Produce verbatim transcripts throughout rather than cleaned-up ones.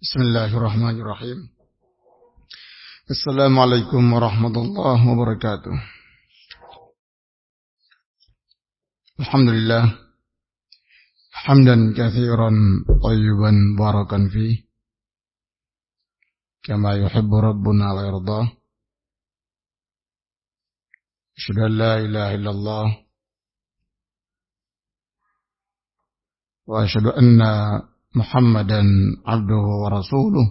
Bismillahirrahmanirrahim. Assalamualaikum warahmatullahi wabarakatuh. Alhamdulillah. Hamdan katsiran thayyiban barakan fi kama yuhibbu rabbuna wa yarda. Asyhadu an la ilaha illallah wa asyhadu anna Muhammadan abduhu wa rasuluh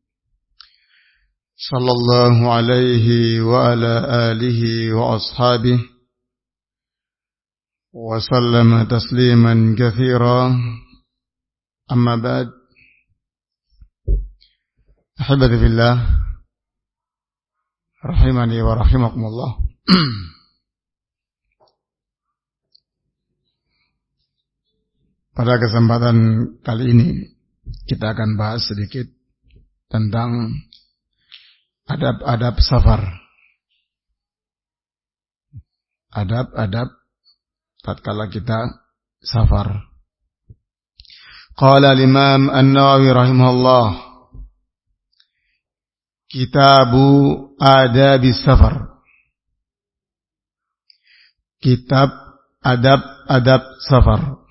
sallallahu alaihi wa ala alihi wa ashabihi wa sallama tasliman katsira. Amma ba'd. Ahibati fillah, rahimani wa rahimakumullah. Pada kesempatan kali ini kita akan bahas sedikit tentang adab-adab safar. Adab-adab tatkala kita safar. Qala al-Imam An-Nawawi rahimahullah, Kitabu Adabis Safar. Kitab adab-adab safar.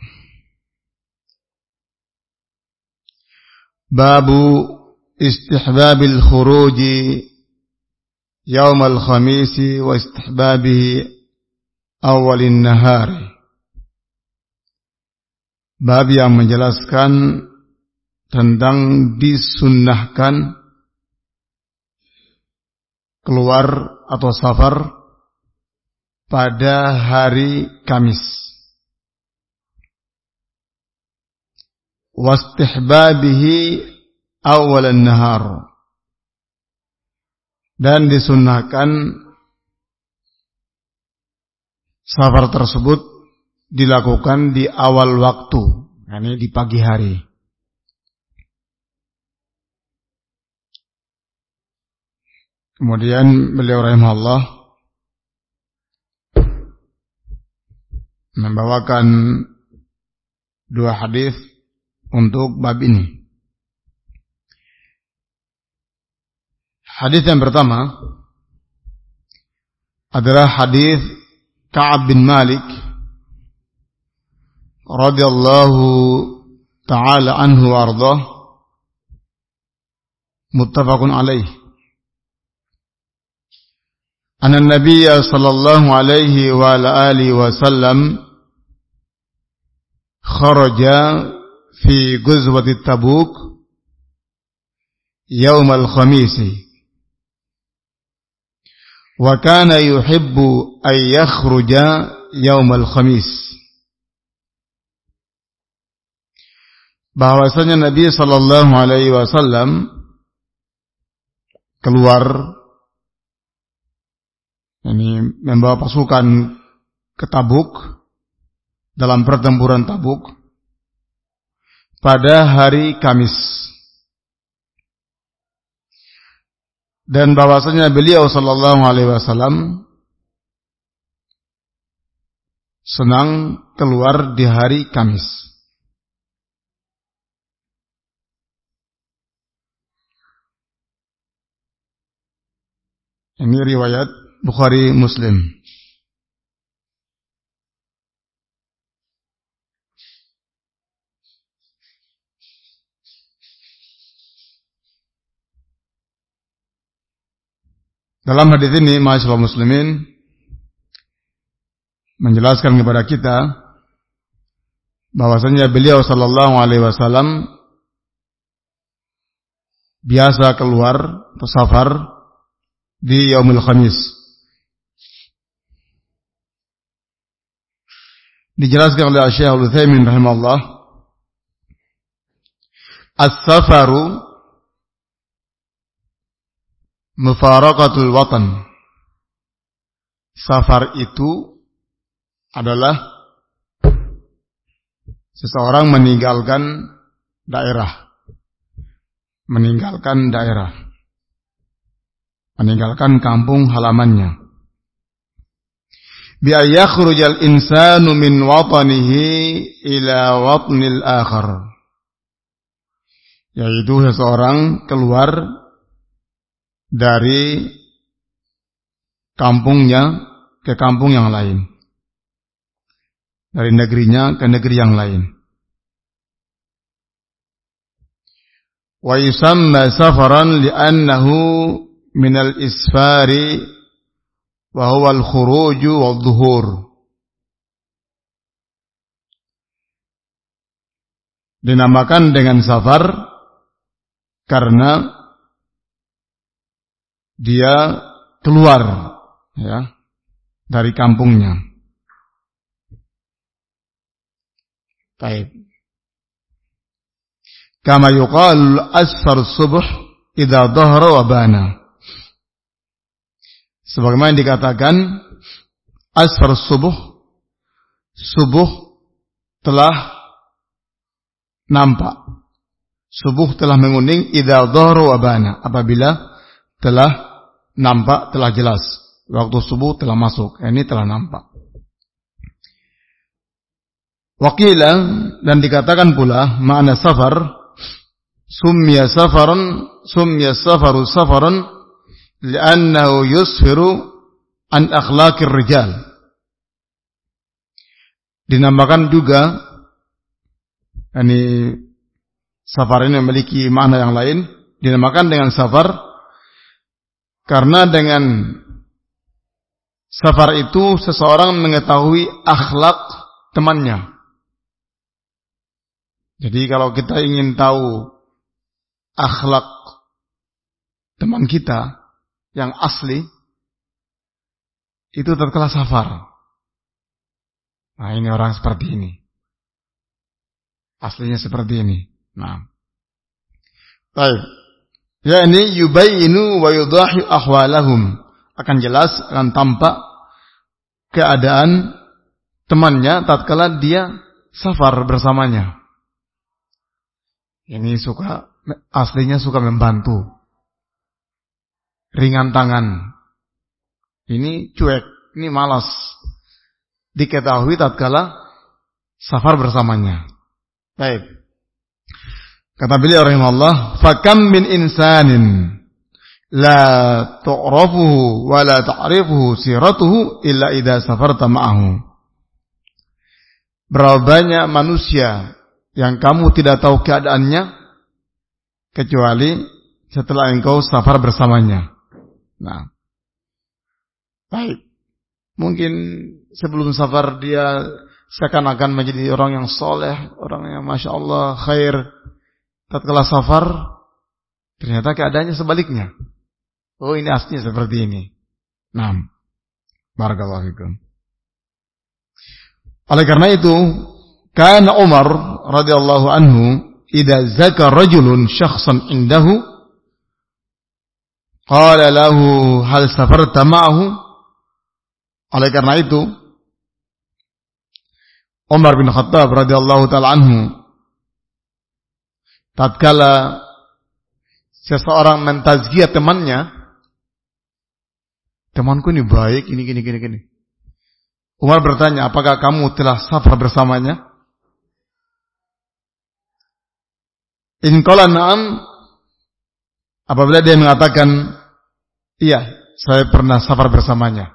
Babu istihbabil khuruji yaumal khamisi wa istihbabihi awalin nahari. Bab yang menjelaskan tentang disunnahkan keluar atau safar pada hari Kamis. Wastihbabihi awalan nahar, dan disunnahkan safar tersebut dilakukan di awal waktu, yakni di pagi hari. Kemudian beliau rahimahullah membawakan dua hadis untuk bab ini. Hadis yang pertama adalah hadis Ka'ab bin Malik radhiyallahu ta'ala anhu wa ardhah, muttafaqun alaih. Anna an-nabiyya sallallahu alaihi wa ala alihi wa sallam kharaja fi ghazwati Tabuk yaum al-khamisi wa kana yuhibbu an yakhruja yaum al-khamis. Bahwasanya Nabi sallallahu alaihi wasallam keluar, ini membawa pasukan ke Tabuk dalam pertempuran Tabuk pada hari Kamis, dan bahwasanya beliau sallallahu alaihi wasallam senang keluar di hari Kamis. Ini riwayat Bukhari Muslim. Dalam hadis ini, ma'asyiral muslimin, menjelaskan kepada kita bahwasanya beliau sallallahu alaihi wasallam biasa keluar atau safar di yaumul khamis. Dijelaskan oleh Syekh Al-Utsaimin rahimahullah, as-safaru mufaraqatul watan. Safar itu adalah seseorang meninggalkan daerah. Meninggalkan daerah. Meninggalkan kampung halamannya. Bi ayakhrujal insanu min watanihi ila watnil akhar. yaitu seseorang keluar dari kampungnya ke kampung yang lain, dari negerinya ke negeri yang lain. Wa yusamma safaran li'annahu minal isfari wa huwa al-khuruju wal-dhuhur. Dinamakan dengan safar karena dia keluar, ya, dari kampungnya. Baik. Kama yuqal asfar subuh idza dhahara wa bana. Sebagaimana dikatakan asfar subuh, subuh telah nampak, subuh telah menguning, idza dhahara wa bana, apabila telah nampak, telah jelas, waktu subuh telah masuk, ini telah nampak. Waqila, dan dikatakan pula makna safar, summiya safaran, summiya safaru safaran li'annahu yusfiru an akhlaqir rijal. Dinamakan juga, ini safar ini memiliki makna yang lain, dinamakan dengan safar karena dengan safar itu seseorang mengetahui akhlak temannya. Jadi kalau kita ingin tahu akhlak teman kita yang asli, itu tatkala safar. Nah, ini orang seperti ini, aslinya seperti ini. Nah, baik. Ya, ini yubayinu wa yudahi ahwalahum, akan jelas, akan tampak keadaan temannya tatkala dia safar bersamanya. Ini suka, aslinya suka membantu, ringan tangan. Ini cuek, ini malas. Diketahui tatkala safar bersamanya. Baik. Kata beliau rahimahullah, fakam min insanin la tu'rafuhu wa la ta'rifuhu siratuhu illa idza safarta ma'ahu. Berapa banyak manusia yang kamu tidak tahu keadaannya kecuali setelah engkau safar bersamanya. Nah, baik. Mungkin sebelum safar dia seakan-akan menjadi orang yang soleh, orang yang masya Allah khair. Tatkala safar, ternyata keadaannya sebaliknya. Oh, ini aslinya seperti ini. Nah, barakallahu fikum. Oleh karena itu, kana Umar radhiyallahu anhu idza zaka rajulun syakhsan indahu qala lahu hal safarta ma'ahu. Oleh karena itu, Umar bin Khattab radhiyallahu taala anhu tatkala seseorang mentazkiyah temannya, temanku ini baik, ini gini gini gini. Umar bertanya, apakah kamu telah safar bersamanya? In qala na'am, apabila dia mengatakan, iya, saya pernah safar bersamanya,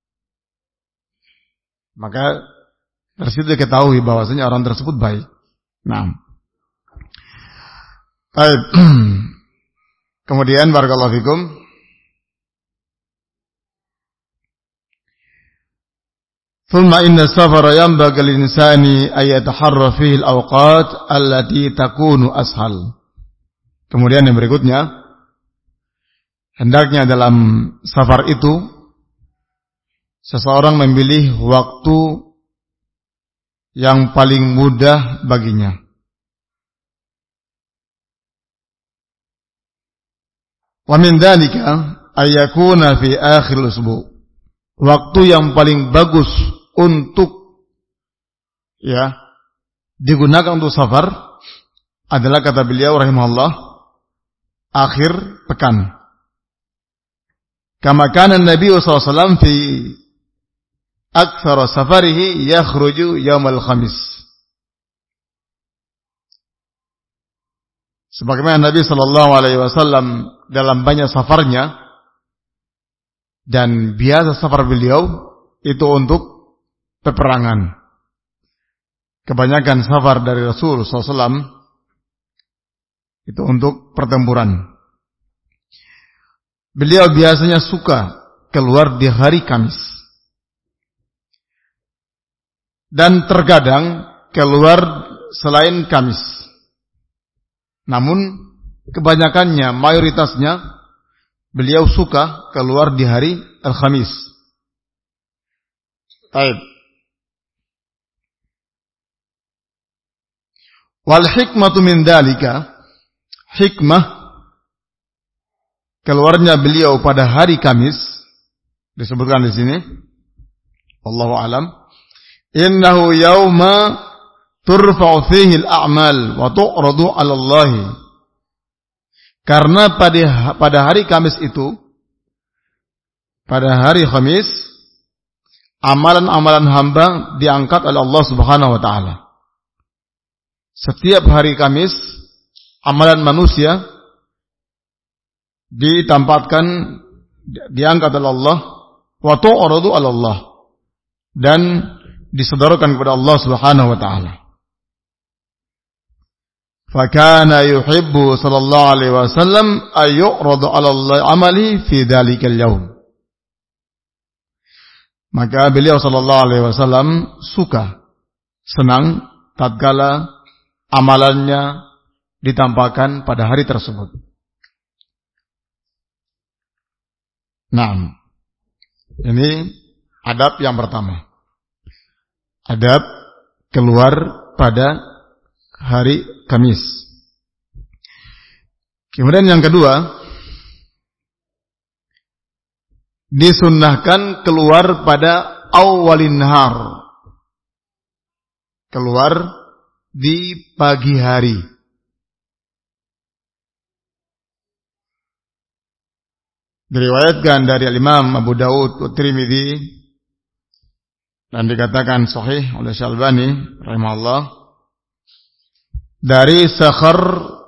maka dari situ diketahui bahwasanya orang tersebut baik. Nah, baik. Kemudian barakallahu fikum, thumma inna safara yanbaghi lil-insani ay yataharra fihi al-awqat allati takunu ashal. Kemudian yang berikutnya, hendaknya dalam safar itu seseorang memilih waktu yang paling mudah baginya. Wa min dzalika ay yakuna fi akhir usbu'. Waktu yang paling bagus untuk ya digunakan untuk safar adalah, kata beliau rahimahullah, akhir pekan. Kama kana Nabi sallallahu alaihi wasallam fi aktsara safarihi yakhruju yaumal khamis. Sebagaimana Nabi Shallallahu Alaihi Wasallam dalam banyak safarnya, dan biasa safar beliau itu untuk peperangan. Kebanyakan safar dari Rasul Shallallahu Alaihi Wasallam itu untuk pertempuran. Beliau biasanya suka keluar di hari Kamis. Dan terkadang keluar selain Kamis. Namun kebanyakannya, mayoritasnya beliau suka keluar di hari Al-Khamis. Baik. Wal hikmatu min dalika, hikmah keluarnya beliau pada hari Kamis disebutkan di sini, wallahu alam, innahu yauma turfa'u fihi al-a'mal wa tu'radu 'ala Allah. Karena pada pada hari Kamis itu, pada hari Kamis, amalan-amalan hamba diangkat oleh Allah Subhanahu wa taala. Setiap hari Kamis, amalan manusia ditempatkan, diangkat oleh Allah, wa tu'radu 'ala Allah, dan disodorkan kepada Allah Subhanahu wa taala. Fakana yuhibbu sallallahu alaihi wasallam ay yu'radu 'ala Allah amali fi dzalikal yaum. Maka beliau sallallahu alaihi wasallam suka, senang tatkala amalannya ditampakkan pada hari tersebut. Nah, ini adab yang pertama. Adab keluar pada hari Kamis. Kemudian yang kedua, disunnahkan keluar pada awalin nahar. Keluar di pagi hari. Diriwayatkan dari Imam Abu Dawud wa Tirmidzi dan dikatakan sahih oleh Syalbani rahimahullah dari Sakhar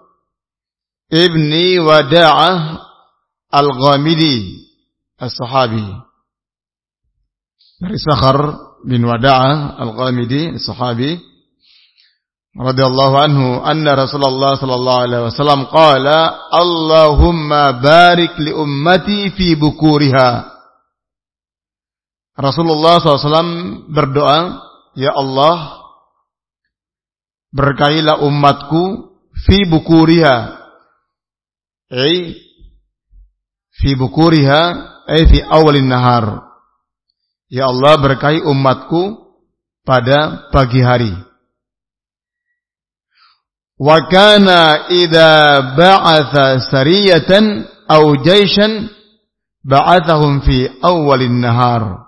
ibni Wada'ah al-Ghamidi as-sahabi. Dari Sakhar bin Wada'ah al-Ghamidi as-sahabi radhiyallahu anhu anna Rasulullah sallallahu alaihi wasallam qala Allahumma barik li ummati fi bukuriha. Rasulullah sallallahu alaihi wasallam berdoa, ya Allah, berkailah umatku fi bukuriha, ay fi bukuriha ay fi awalin nahar. Ya Allah, berkahi umatku pada pagi hari. Wa kana idza ba'atha sariyatan aw jayshan ba'athahum fi awalin nahar.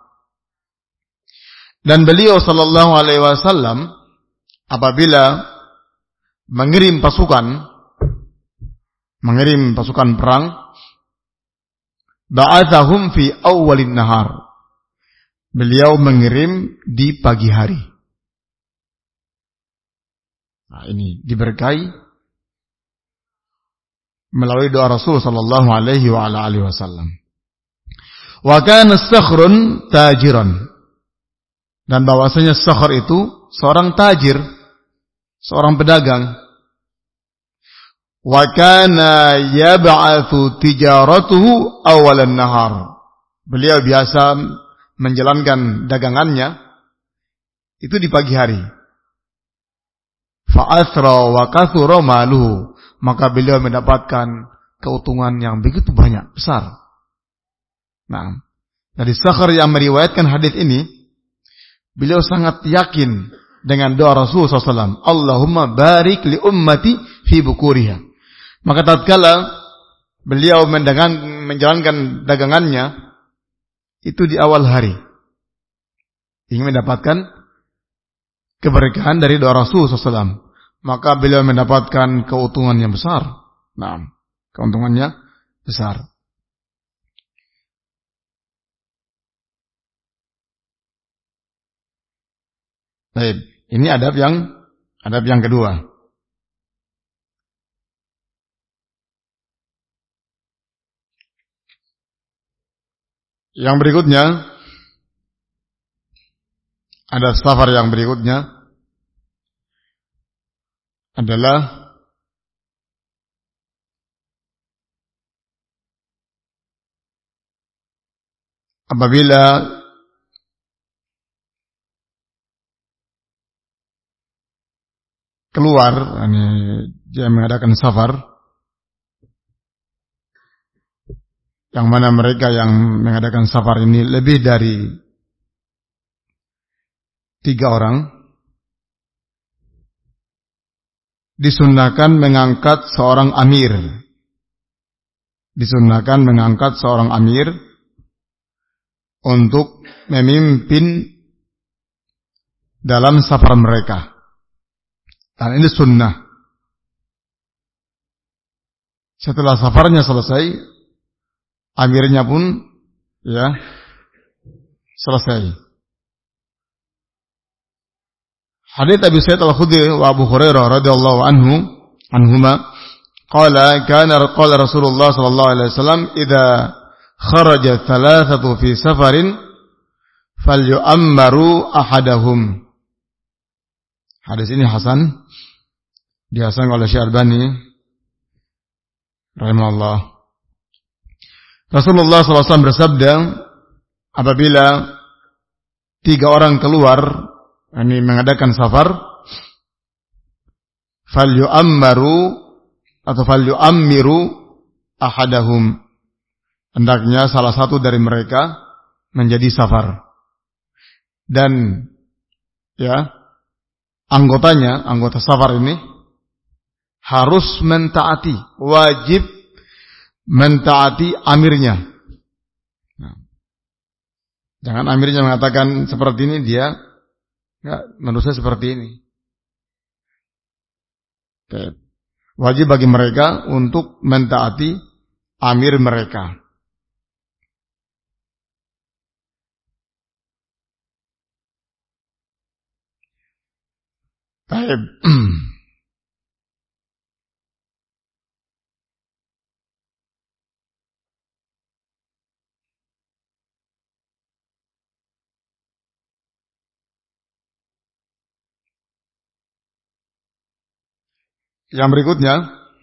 Dan beliau sallallahu alaihi wasallam apabila mengirim pasukan, mengirim pasukan perang, ba'athahum fi awwalin nahar. Beliau mengirim di pagi hari. Nah, ini diberkahi melalui doa Rasul sallallahu alaihi wa ala alihi wasallam. Wa kana Sakhrun tajiran. Dan bahwasanya Sakhr itu seorang tajir, seorang pedagang. Wa kana yab'athu tijaratuhu awalan nahar. Beliau biasa menjalankan dagangannya itu di pagi hari. Fa athra wa kathura maluhu, maka beliau mendapatkan keuntungan yang begitu banyak, besar. Nah, dari Sakhr yang meriwayatkan hadis ini, beliau sangat yakin dengan doa Rasulullah sallallahu alaihi wasallam, Allahumma barik li ummati fi bukuriha. Maka tatkala beliau mendagang, menjalankan dagangannya itu di awal hari, ingin mendapatkan keberkahan dari doa Rasulullah sallallahu alaihi wasallam, maka beliau mendapatkan keuntungan yang besar. Nah, keuntungannya besar. Baik, ini adab yang adab yang kedua. Yang berikutnya, ada safar yang berikutnya adalah apabila keluar, ini dia mengadakan safar, yang mana mereka yang mengadakan safar ini lebih dari tiga orang, disunnahkan mengangkat seorang amir. Disunnahkan mengangkat seorang amir untuk memimpin dalam safar mereka. Dan ini sunnah. Setelah safarnya selesai, amirnya pun ya selesai. Hadits Abi Sa'id Al-Khudri wa Abu Hurairah radhiyallahu anhu anhuma qala kana qala Rasulullah sallallahu alaihi wasallam idza kharaja thalathatu fi safarin falyu'ammaru ahadahum. Hadis ini hasan, dihasankan oleh Syekh Albani rahimahullah. Rasulullah sallallahu alaihi wasallam bersabda, apabila tiga orang keluar, ini mengadakan safar, falyu'ammaru atau falyu'ammiru ahadahum, hendaknya salah satu dari mereka menjadi safar. Dan ya, anggotanya, anggota safar ini harus mentaati, wajib mentaati amirnya. Nah, jangan amirnya mengatakan seperti ini, dia enggak, manusia seperti ini. Wajib bagi mereka untuk mentaati amir mereka. Baik. Yang berikutnya,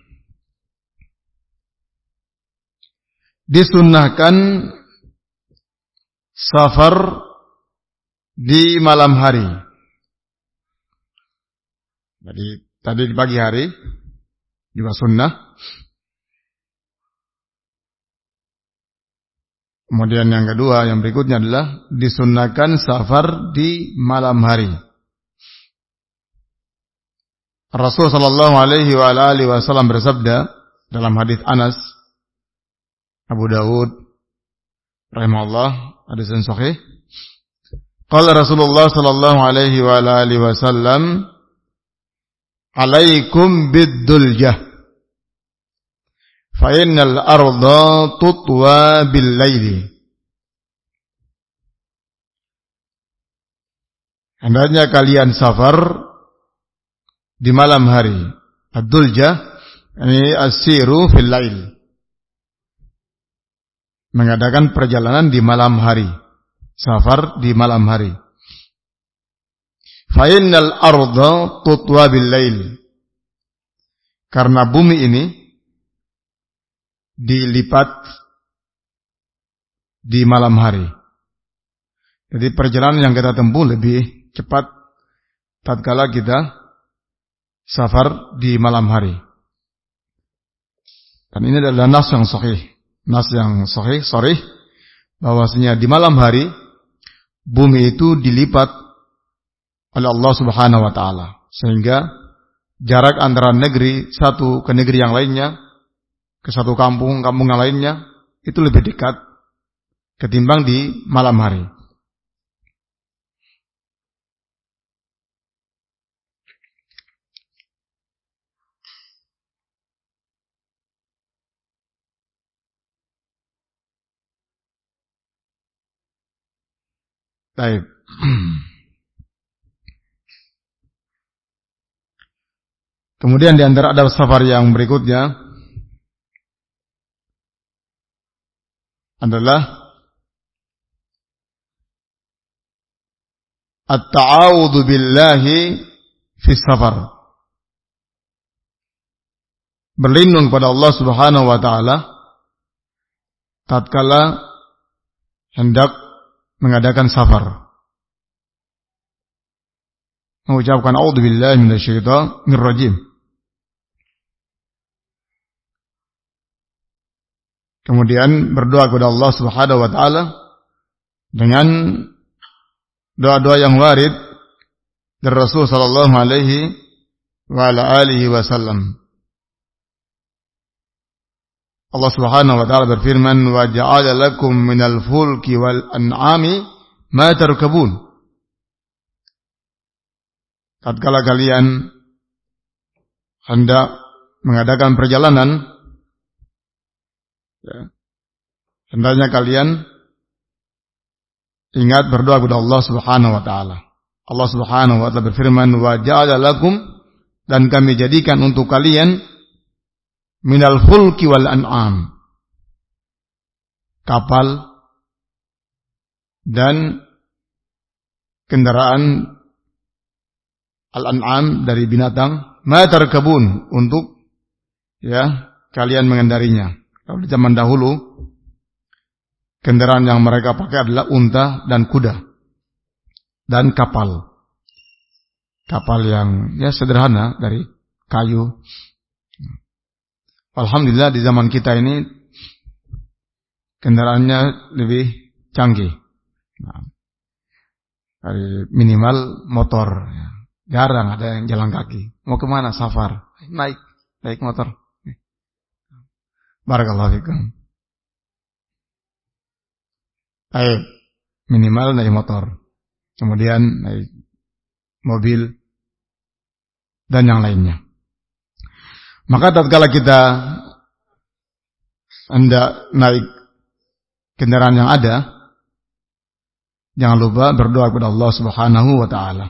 disunnahkan safar di malam hari. Jadi tadi di pagi hari juga sunnah. Kemudian yang kedua, yang berikutnya adalah disunnahkan safar di malam hari. Rasul sallallahu alaihi wa alihi wasallam bersabda dalam hadis Anas, Abu Dawud rahimahullah, hadis yang sahih. Qala Rasulullah sallallahu alaihi wa alihi wasallam, "Alaikum bid-duljah, fa innal arda tutwa bil-laili." Hendaknya kalian safar di malam hari. Ad-duljah ini as-siru fil lail, mengadakan perjalanan di malam hari, safar di malam hari. Fa innal arda tutwa bil lail, karena bumi ini dilipat di malam hari. Jadi perjalanan yang kita tempuh lebih cepat tatkala kita safar di malam hari. Dan ini adalah nas yang sahih, nas yang sahih, sharih, bahwasanya di malam hari bumi itu dilipat oleh Allah Subhanahu wa taala, sehingga jarak antara negeri satu ke negeri yang lainnya, ke satu kampung, kampung yang lainnya, itu lebih dekat ketimbang di malam hari. Baik. Kemudian di antara adab safar yang berikutnya adalah at-ta'awudzu billahi fi safar. Berlindung pada Allah Subhanahu wa taala tatkala hendak mengadakan safar. Mengucapkan a'udzubillahi minasyaitonir rajim. Kemudian berdoa kepada Allah Subhanahu wa taala dengan doa-doa yang warid dari Rasul sallallahu alaihi wa ala alihi wasallam. Allah Subhanahu wa taala berfirman, "Wa ja'ala lakum minal fulki wal an'ami ma tarkabun." Tatkala kalian hendak mengadakan perjalanan, ya, hendaknya kalian ingat berdoa kepada Allah Subhanahu wa taala. Allah Subhanahu wa taala berfirman, "Wa ja'ala lakum," dan kami jadikan untuk kalian minal fulki wal an'am, kapal dan kendaraan al-an'am dari binatang, ma tarkabun, untuk ya kalian mengendarinya. Kalau di zaman dahulu kendaraan yang mereka pakai adalah unta dan kuda dan kapal. Kapal yang ya sederhana dari kayu. Alhamdulillah di zaman kita ini kendaraannya lebih canggih. Nah, dari minimal motor. Jarang ada yang jalan kaki. Mau kemana? Safar. Naik, naik motor. Barakallahu fikum. Baik, minimal naik motor. Kemudian naik mobil dan yang lainnya. Maka tatkala kita hendak naik kendaraan yang ada, jangan lupa berdoa kepada Allah Subhanahu wa taala.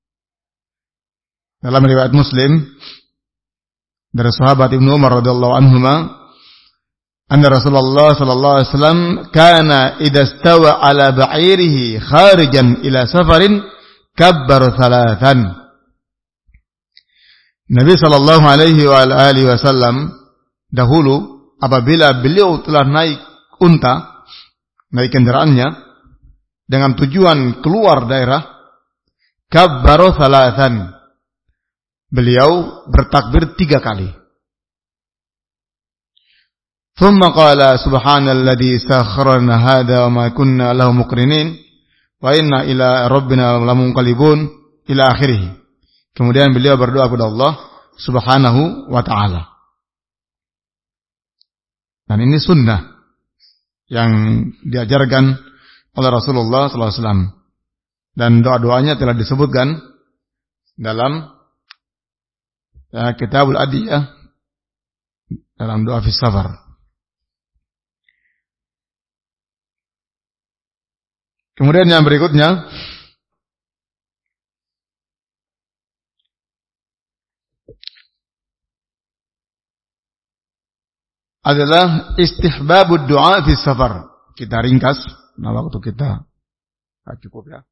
Dalam riwayat Muslim dari sahabat Ibnu Umar radhiyallahu anhuma, anna Rasulullah sallallahu alaihi wasallam kana idza stawa ala ba'irihi kharijan ila safarin kabbar thalathan. Nabi sallallahu alaihi wa alihi wasallam dahulu apabila beliau telah naik unta, naik kendaraannya dengan tujuan keluar daerah, kabbar thalathan, beliau bertakbir tiga kali. Thumma qala subhanalladzi sakharana hadza wa ma kunna lahu muqrinin wa inna ila rabbina lamunqalibun ila akhirih. Kemudian beliau berdoa kepada Allah Subhanahu wa taala. Dan ini sunnah yang diajarkan oleh Rasulullah sallallahu alaihi wasallam. Dan doa-doanya telah disebutkan dalam ya, Kitabul Adiyah, dalam doa fi safar. Kemudian yang berikutnya adalah istihbabud du'a fi safar. Kita ringkas, nah waktu kita nah, cukup ya.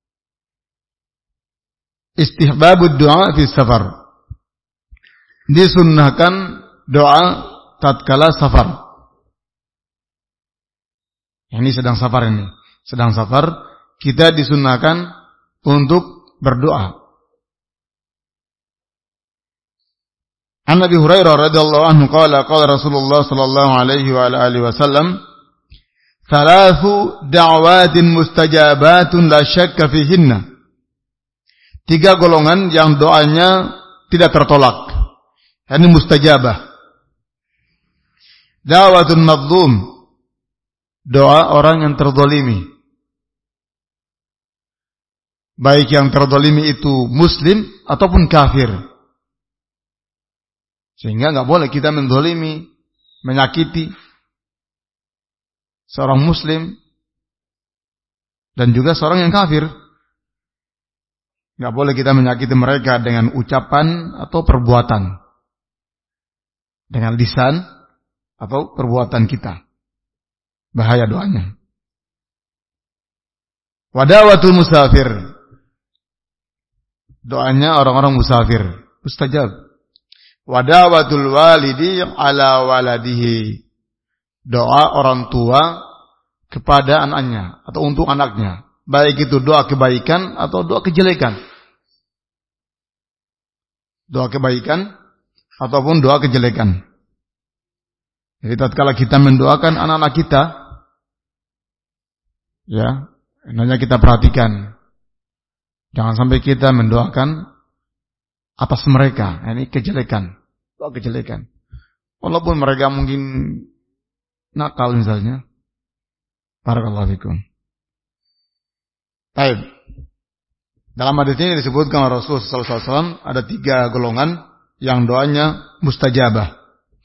Istihbabud du'a fi safar. Disunnahkan doa tatkala safar. Ini sedang safar ini. Sedang safar, kita disunnahkan untuk berdoa. An Abi Hurairah radhiyallahu anhu qala qala Rasulullah sallallahu alaihi wa alihi wasallam, "Thalathu da'watin mustajabatun la syakka fihinna." Tiga golongan yang doanya tidak tertolak. Ini mustajabah. Da'watun mazlum, doa orang yang terzalimi. Baik yang terzalimi itu muslim ataupun kafir. Sehingga enggak boleh kita menzalimi, menyakiti seorang muslim dan juga seorang yang kafir. Enggak boleh kita menyakiti mereka dengan ucapan atau perbuatan, dengan lisan atau perbuatan kita. Bahaya doanya. Wadawatul musafir, doanya orang-orang musafir, mustajab. Wa da'watul walidi ala waladihi, doa orang tua kepada anaknya atau untuk anaknya, baik itu doa kebaikan atau doa kejelekan. Doa kebaikan ataupun doa kejelekan. Jadi tatkala kita mendoakan anak-anak kita, ya, hendaknya kita perhatikan. Jangan sampai kita mendoakan atas mereka, ini kejelekan, doa kejelekan. Walaupun mereka mungkin nakal misalnya. Barakallahu fikum. Baik. Dalam hadis ini disebutkan oleh Rasulullah sallallahu alaihi wasallam ada tiga golongan yang doanya mustajabah.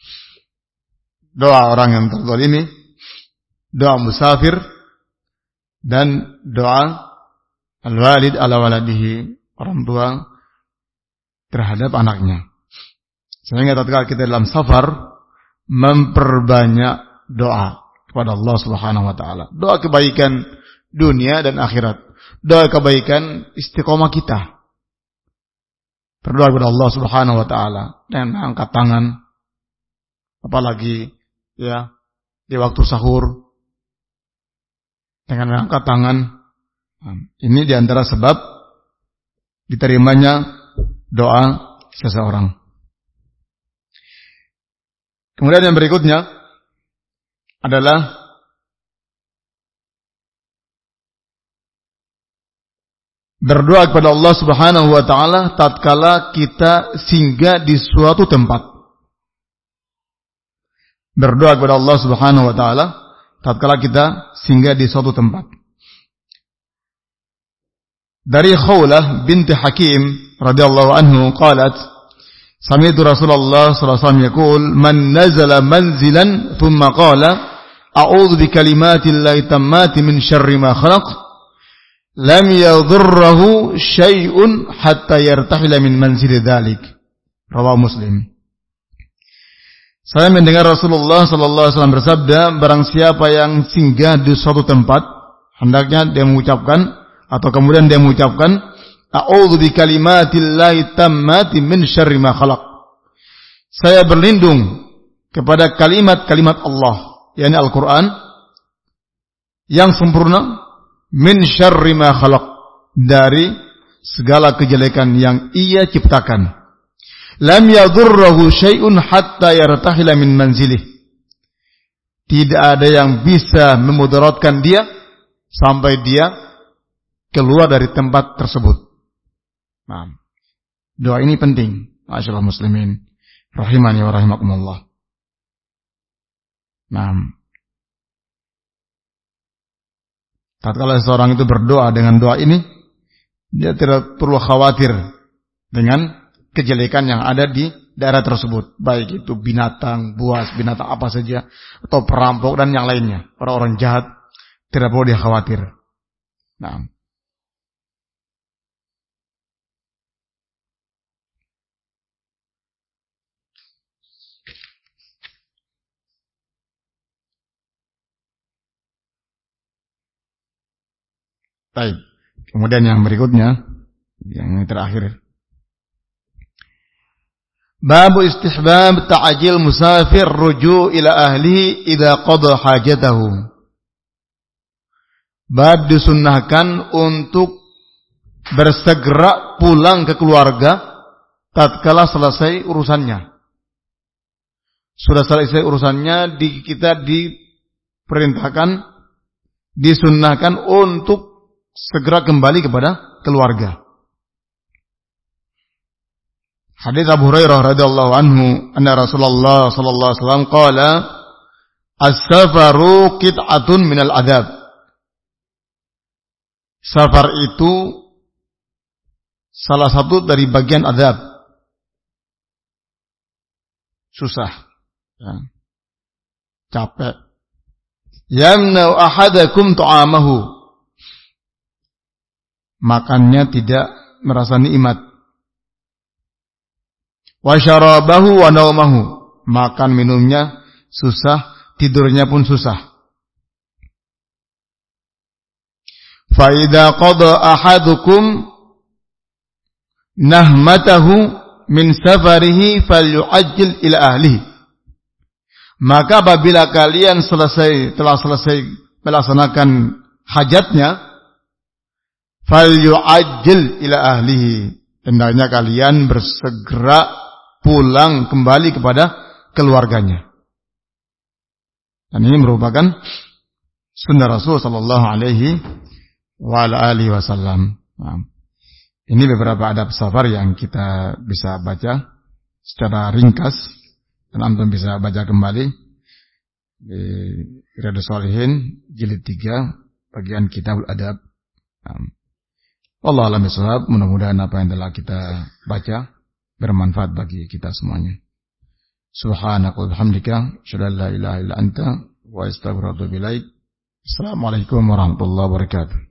Doa orang yang terzalimi, doa musafir, dan doa al-walid ala waladihi, orang tua terhadap anaknya. Sehingga tatkala kita dalam safar memperbanyak doa kepada Allah Subhanahu wa taala. Doa kebaikan dunia dan akhirat. Doa kebaikan istiqomah kita. Berdoa kepada Allah Subhanahu wa taala dan angkat tangan, apalagi ya di waktu sahur dengan angkat tangan. Ini di antara sebab diterimanya doa seseorang. Kemudian yang berikutnya adalah berdoa kepada Allah Subhanahu wa taala tatkala kita singgah di suatu tempat. Berdoa kepada Allah Subhanahu wa taala tatkala kita singgah di suatu tempat. Dari Khawlah binti Hakim radhiyallahu anhu qalat, sami'tu Rasulullah sallallahu alaihi wasallam yaqul, man nazala manzilan thumma qala a'udzu bi kalimatillahi tammati min syarri ma khalaq lam yadhurruhu syai'un hatta yartahila min manzili dzalik. Rawahu Muslim. Saya mendengar Rasulullah sallallahu alaihi wasallam bersabda, barang siapa yang singgah di suatu tempat, hendaknya dia mengucapkan atau kemudian dia mengucapkan a'udzu bi kalimatillahi tammati min syarri ma khalaq. Saya berlindung kepada kalimat-kalimat Allah, yakni Al-Qur'an yang sempurna, min syarri ma khalaq, dari segala kejelekan yang Ia ciptakan. Lam yadhurruhu syai'un hatta yartahila min manzilih. Tidak ada yang bisa memudaratkan dia sampai dia keluar dari tempat tersebut. Nah, doa ini penting, ma'asyiral muslimin rahimani wa rahimakumullah. Nah, tatkala seorang itu berdoa dengan doa ini, dia tidak perlu khawatir dengan kejelekan yang ada di daerah tersebut, baik itu binatang buas, binatang apa saja, atau perampok dan yang lainnya, orang-orang jahat, tidak perlu dia khawatir. Nah, baik. Kemudian yang berikutnya, yang terakhir, babu istihbab ta'jil musafir ruju' ila ahlihi idza qada hajatahu. Bab disunnahkan untuk bersegera pulang ke keluarga tatkala selesai urusannya. Sudah selesai urusannya, di, kita diperintahkan, disunnahkan untuk segera kembali kepada keluarga. Hadits Abu Hurairah radhiyallahu anhu, anna Rasulullah sallallahu alaihi wasallam qala, as-safaru qit'atun minal adab. Safar itu salah satu dari bagian adab. Susah, ya. Capek. Yamna'u ahadakum ta'amahu. Makannya tidak merasa nikmat. Wa syarabahu wa naumahu. Makan minumnya susah, tidurnya pun susah. Fa idza qada ahadukum nahmatahu min safarihi falyu'ajjil ila ahlihi. Maka apabila kalian selesai telah selesai melaksanakan hajatnya, falyu'ajjil ila ahlihi, hendaknya kalian bersegera pulang kembali kepada keluarganya. Dan ini merupakan sunnah Rasul sallallahu alaihi wa alihi wasallam. Nah, ini beberapa adab safar yang kita bisa baca secara ringkas dan antum bisa baca kembali di Riyadhus Shalihin jilid tiga bagian Kitabul Adab. Nah, wallahu a'lam bishawab. Mudah-mudahan apa yang telah kita baca bermanfaat bagi kita semuanya. Subhanaka wa bihamdika asyhadu an la ilaha illa anta wa astaghfiruka wa atubu ilaik. Assalamualaikum warahmatullahi wabarakatuh.